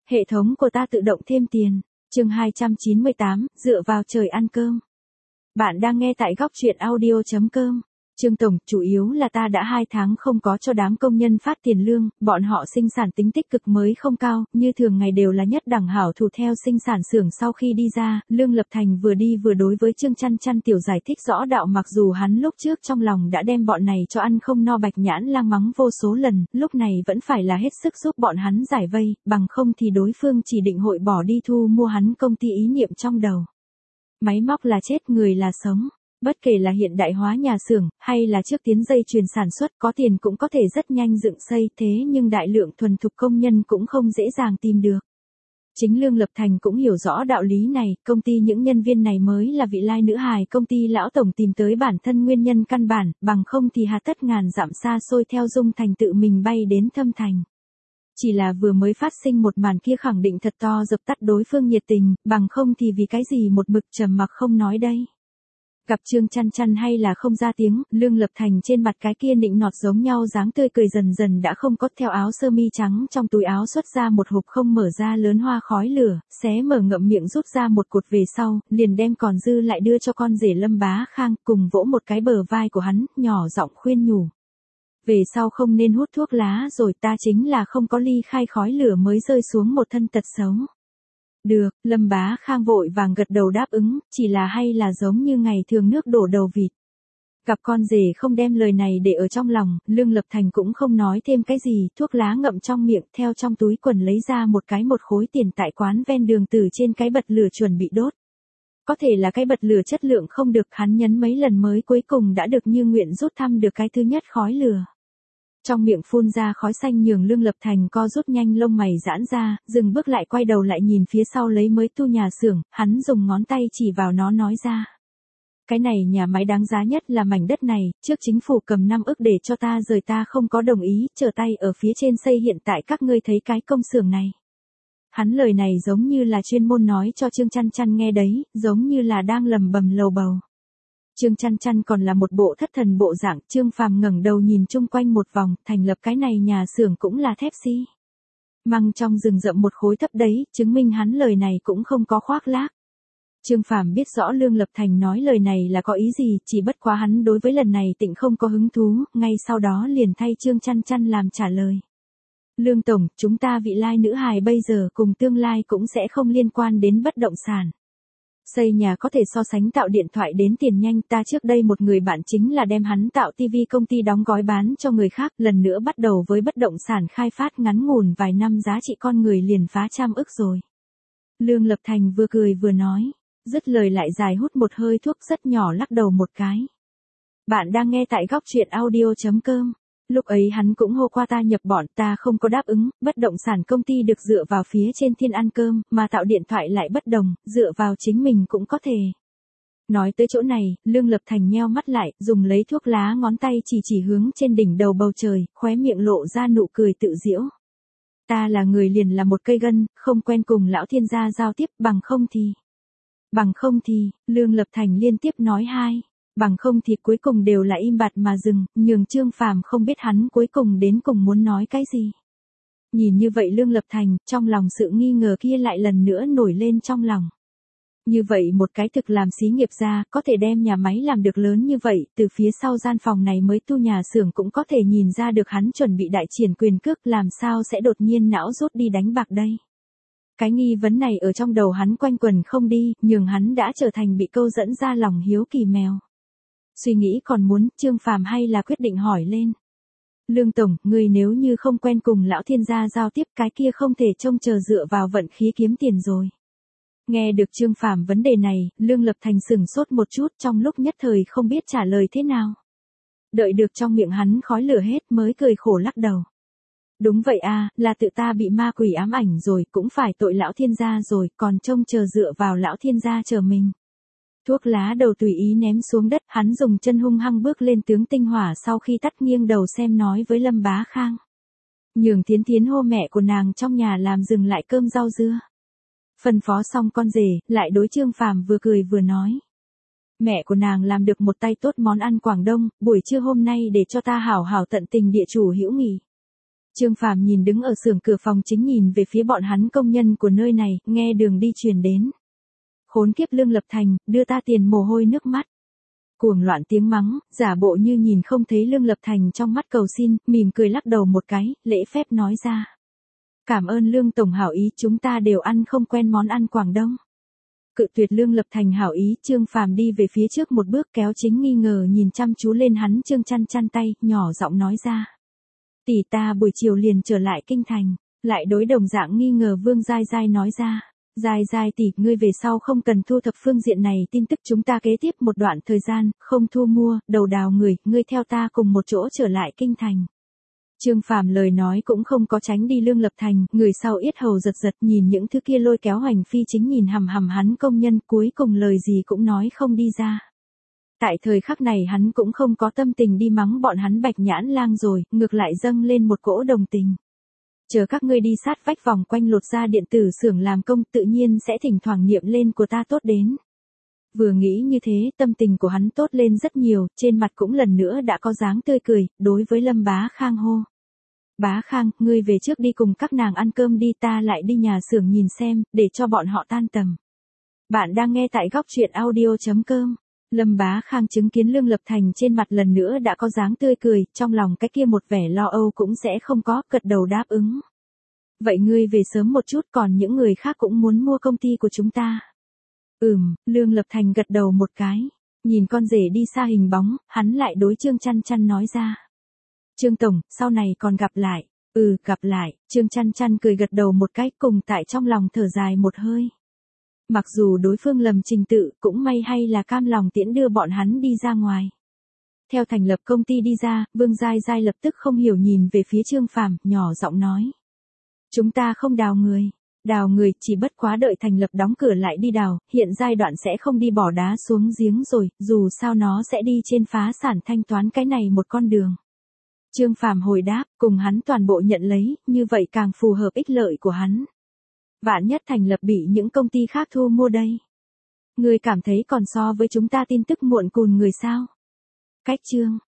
Hệ thống của ta tự động thêm tiền. Chương 298, dựa vào trời ăn cơm. Bạn đang nghe tại góc truyện audio.com. Trương Tổng, chủ yếu là ta đã 2 tháng không có cho đám công nhân phát tiền lương, bọn họ sinh sản tính tích cực mới không cao, như thường ngày đều là nhất đẳng hảo thủ theo sinh sản xưởng sau khi đi ra. Lương Lập Thành vừa đi vừa đối với Trương Chăn Chăn tiểu giải thích rõ đạo, mặc dù hắn lúc trước trong lòng đã đem bọn này cho ăn không no, Bạch Nhãn Lang mắng vô số lần, lúc này vẫn phải là hết sức giúp bọn hắn giải vây, bằng không thì đối phương chỉ định hội bỏ đi thu mua hắn công ty ý niệm trong đầu. Máy móc là chết, người là sống. Bất kể là hiện đại hóa nhà xưởng, hay là trước tiến dây chuyền sản xuất, có tiền cũng có thể rất nhanh dựng xây, thế nhưng đại lượng thuần thục công nhân cũng không dễ dàng tìm được. Chính Lương Lập Thành cũng hiểu rõ đạo lý này, công ty những nhân viên này mới là vị lai nữ hài công ty lão tổng tìm tới bản thân nguyên nhân căn bản, bằng không thì hà tất ngàn dặm xa xôi theo Dung Thành tự mình bay đến Thâm Thành. Chỉ là vừa mới phát sinh một màn kia khẳng định thật to dập tắt đối phương nhiệt tình, bằng không thì vì cái gì một mực trầm mặc không nói đây. Gặp Trương Chăn Chăn hay là không ra tiếng, Lương Lập Thành trên mặt cái kia nịnh nọt giống nhau dáng tươi cười dần dần đã không có, theo áo sơ mi trắng trong túi áo xuất ra một hộp không mở ra lớn hoa khói lửa, xé mở ngậm miệng rút ra một cột về sau, liền đem còn dư lại đưa cho con rể Lâm Bá Khang, cùng vỗ một cái bờ vai của hắn, nhỏ giọng khuyên nhủ. Về sau không nên hút thuốc lá rồi, ta chính là không có ly khai khói lửa mới rơi xuống một thân tật xấu. Được, Lâm Bá Khang vội vàng gật đầu đáp ứng, chỉ là hay là giống như ngày thường nước đổ đầu vịt. Gặp con rể không đem lời này để ở trong lòng, Lương Lập Thành cũng không nói thêm cái gì, thuốc lá ngậm trong miệng, theo trong túi quần lấy ra một khối tiền tại quán ven đường từ trên cái bật lửa chuẩn bị đốt. Có thể là cái bật lửa chất lượng không được, hắn nhấn mấy lần mới cuối cùng đã được như nguyện rút thăm được cái thứ nhất khói lửa. Trong miệng phun ra khói xanh nhường Lương Lập Thành co rút nhanh lông mày giãn ra, dừng bước lại quay đầu lại nhìn phía sau lấy mới tu nhà xưởng, hắn dùng ngón tay chỉ vào nó nói ra. Cái này nhà máy đáng giá nhất là mảnh đất này, trước chính phủ cầm 5 ức để cho ta rời, ta không có đồng ý, trở tay ở phía trên xây hiện tại các ngươi thấy cái công xưởng này. Hắn lời này giống như là chuyên môn nói cho Trương Chăn Chăn nghe đấy, giống như là đang lầm bầm lầu bầu. Trương Chăn Chăn còn là một bộ thất thần bộ dạng, Trương Phàm ngẩng đầu nhìn chung quanh một vòng, thành lập cái này nhà xưởng cũng là thép xi măng trong rừng rậm một khối thấp đấy, chứng minh hắn lời này cũng không có khoác lác. Trương Phàm biết rõ Lương Lập Thành nói lời này là có ý gì, chỉ bất quá hắn đối với lần này tịnh không có hứng thú, ngay sau đó liền thay Trương Chăn Chăn làm trả lời. Lương Tổng, chúng ta vị lai nữ hài bây giờ cùng tương lai cũng sẽ không liên quan đến bất động sản. Xây nhà có thể so sánh tạo điện thoại đến tiền nhanh, ta trước đây một người bạn chính là đem hắn tạo tivi công ty đóng gói bán cho người khác, lần nữa bắt đầu với bất động sản khai phát ngắn ngủn vài năm giá trị con người liền phá 100 ức rồi. Lương Lập Thành vừa cười vừa nói, dứt lời lại dài hút một hơi thuốc rất nhỏ lắc đầu một cái. Bạn đang nghe tại góc truyện audio.com. Lúc ấy hắn cũng hô qua ta nhập bọn, ta không có đáp ứng, bất động sản công ty được dựa vào phía trên thiên ăn cơm, mà tạo điện thoại lại bất đồng, dựa vào chính mình cũng có thể. Nói tới chỗ này, Lương Lập Thành nheo mắt lại, dùng lấy thuốc lá ngón tay chỉ hướng trên đỉnh đầu bầu trời, khóe miệng lộ ra nụ cười tự giễu. Ta là người liền là một cây gân, không quen cùng lão thiên gia giao tiếp, bằng không thì, Lương Lập Thành liên tiếp nói bằng không thì cuối cùng đều là im bặt mà dừng, nhường Trương Phàm không biết hắn cuối cùng đến cùng muốn nói cái gì. Nhìn như vậy Lương Lập Thành, trong lòng sự nghi ngờ kia lại lần nữa nổi lên trong lòng. Như vậy một cái thực làm xí nghiệp ra, có thể đem nhà máy làm được lớn như vậy, từ phía sau gian phòng này mới tu nhà xưởng cũng có thể nhìn ra được hắn chuẩn bị đại triển quyền cước, làm sao sẽ đột nhiên não rút đi đánh bạc đây. Cái nghi vấn này ở trong đầu hắn quanh quẩn không đi, nhường hắn đã trở thành bị câu dẫn ra lòng hiếu kỳ mèo. Suy nghĩ còn muốn, Trương Phàm hay là quyết định hỏi lên. Lương Tổng, người nếu như không quen cùng lão thiên gia giao tiếp, cái kia không thể trông chờ dựa vào vận khí kiếm tiền rồi. Nghe được Trương Phàm vấn đề này, Lương Lập Thành sửng sốt một chút, trong lúc nhất thời không biết trả lời thế nào. Đợi được trong miệng hắn khói lửa hết mới cười khổ lắc đầu. Đúng vậy à, là tự ta bị ma quỷ ám ảnh rồi, cũng phải tội lão thiên gia rồi, còn trông chờ dựa vào lão thiên gia chờ mình. Thuốc lá đầu tùy ý ném xuống đất, hắn dùng chân hung hăng bước lên tướng tinh hỏa, sau khi tắt nghiêng đầu xem nói với Lâm Bá Khang. Nhường Thiến Thiến hô mẹ của nàng trong nhà làm dừng lại cơm rau dưa. Phân phó xong con rể, lại đối Trương Phàm vừa cười vừa nói. Mẹ của nàng làm được một tay tốt món ăn Quảng Đông, buổi trưa hôm nay để cho ta hảo hảo tận tình địa chủ hữu nghị. Trương Phàm nhìn đứng ở xưởng cửa phòng chính nhìn về phía bọn hắn công nhân của nơi này, nghe đường đi truyền đến. Khốn kiếp Lương Lập Thành, đưa ta tiền mồ hôi nước mắt. Cuồng loạn tiếng mắng, giả bộ như nhìn không thấy Lương Lập Thành trong mắt cầu xin, mỉm cười lắc đầu một cái, lễ phép nói ra. Cảm ơn Lương Tổng hảo ý, chúng ta đều ăn không quen món ăn Quảng Đông. Cự tuyệt Lương Lập Thành hảo ý, Trương Phàm đi về phía trước một bước kéo chính nghi ngờ nhìn chăm chú lên hắn Trương chăn tay, nhỏ giọng nói ra. Tỷ ta buổi chiều liền trở lại kinh thành, lại đối đồng dạng nghi ngờ Vương Giai Giai nói ra. Giai Giai tỷ, ngươi về sau không cần thu thập phương diện này tin tức, chúng ta kế tiếp một đoạn thời gian, không thu mua, đầu đào người, ngươi theo ta cùng một chỗ trở lại kinh thành. Trương Phàm lời nói cũng không có tránh đi Lương Lập Thành, người sau yết hầu giật giật nhìn những thứ kia lôi kéo Hoành Phi chính nhìn hằm hằm hắn công nhân, cuối cùng lời gì cũng nói không đi ra. Tại thời khắc này hắn cũng không có tâm tình đi mắng bọn hắn Bạch Nhãn Lang rồi, ngược lại dâng lên một cỗ đồng tình. Chờ các ngươi đi sát vách vòng quanh lột ra điện tử xưởng làm công, tự nhiên sẽ thỉnh thoảng niệm lên của ta tốt đến. Vừa nghĩ như thế, tâm tình của hắn tốt lên rất nhiều, trên mặt cũng lần nữa đã có dáng tươi cười, đối với Lâm Bá Khang hô. Bá Khang, ngươi về trước đi cùng các nàng ăn cơm đi, ta lại đi nhà xưởng nhìn xem, để cho bọn họ tan tầm. Bạn đang nghe tại góc truyện audio.com. Lâm Bá Khang chứng kiến Lương Lập Thành trên mặt lần nữa đã có dáng tươi cười, trong lòng cái kia một vẻ lo âu cũng sẽ không có, gật đầu đáp ứng. Vậy ngươi về sớm một chút, còn những người khác cũng muốn mua công ty của chúng ta. Lương Lập Thành gật đầu một cái, nhìn con rể đi xa hình bóng, hắn lại đối Trương chăn nói ra. Trương Tổng, sau này còn gặp lại. Gặp lại, Trương chăn cười gật đầu một cái, cùng tại trong lòng thở dài một hơi. Mặc dù đối phương lầm trình tự, cũng may hay là cam lòng tiễn đưa bọn hắn đi ra ngoài. Theo thành lập công ty đi ra, Vương Giai Giai lập tức không hiểu nhìn về phía Trương Phàm, nhỏ giọng nói. Chúng ta không đào người chỉ bất quá đợi thành lập đóng cửa lại đi đào, hiện giai đoạn sẽ không đi bỏ đá xuống giếng rồi, dù sao nó sẽ đi trên phá sản thanh toán cái này một con đường. Trương Phàm hồi đáp, cùng hắn toàn bộ nhận lấy, như vậy càng phù hợp ích lợi của hắn. Vạn nhất thành lập bị những công ty khác thu mua đây. Người cảm thấy còn so với chúng ta tin tức muộn cùn người sao? Cách chương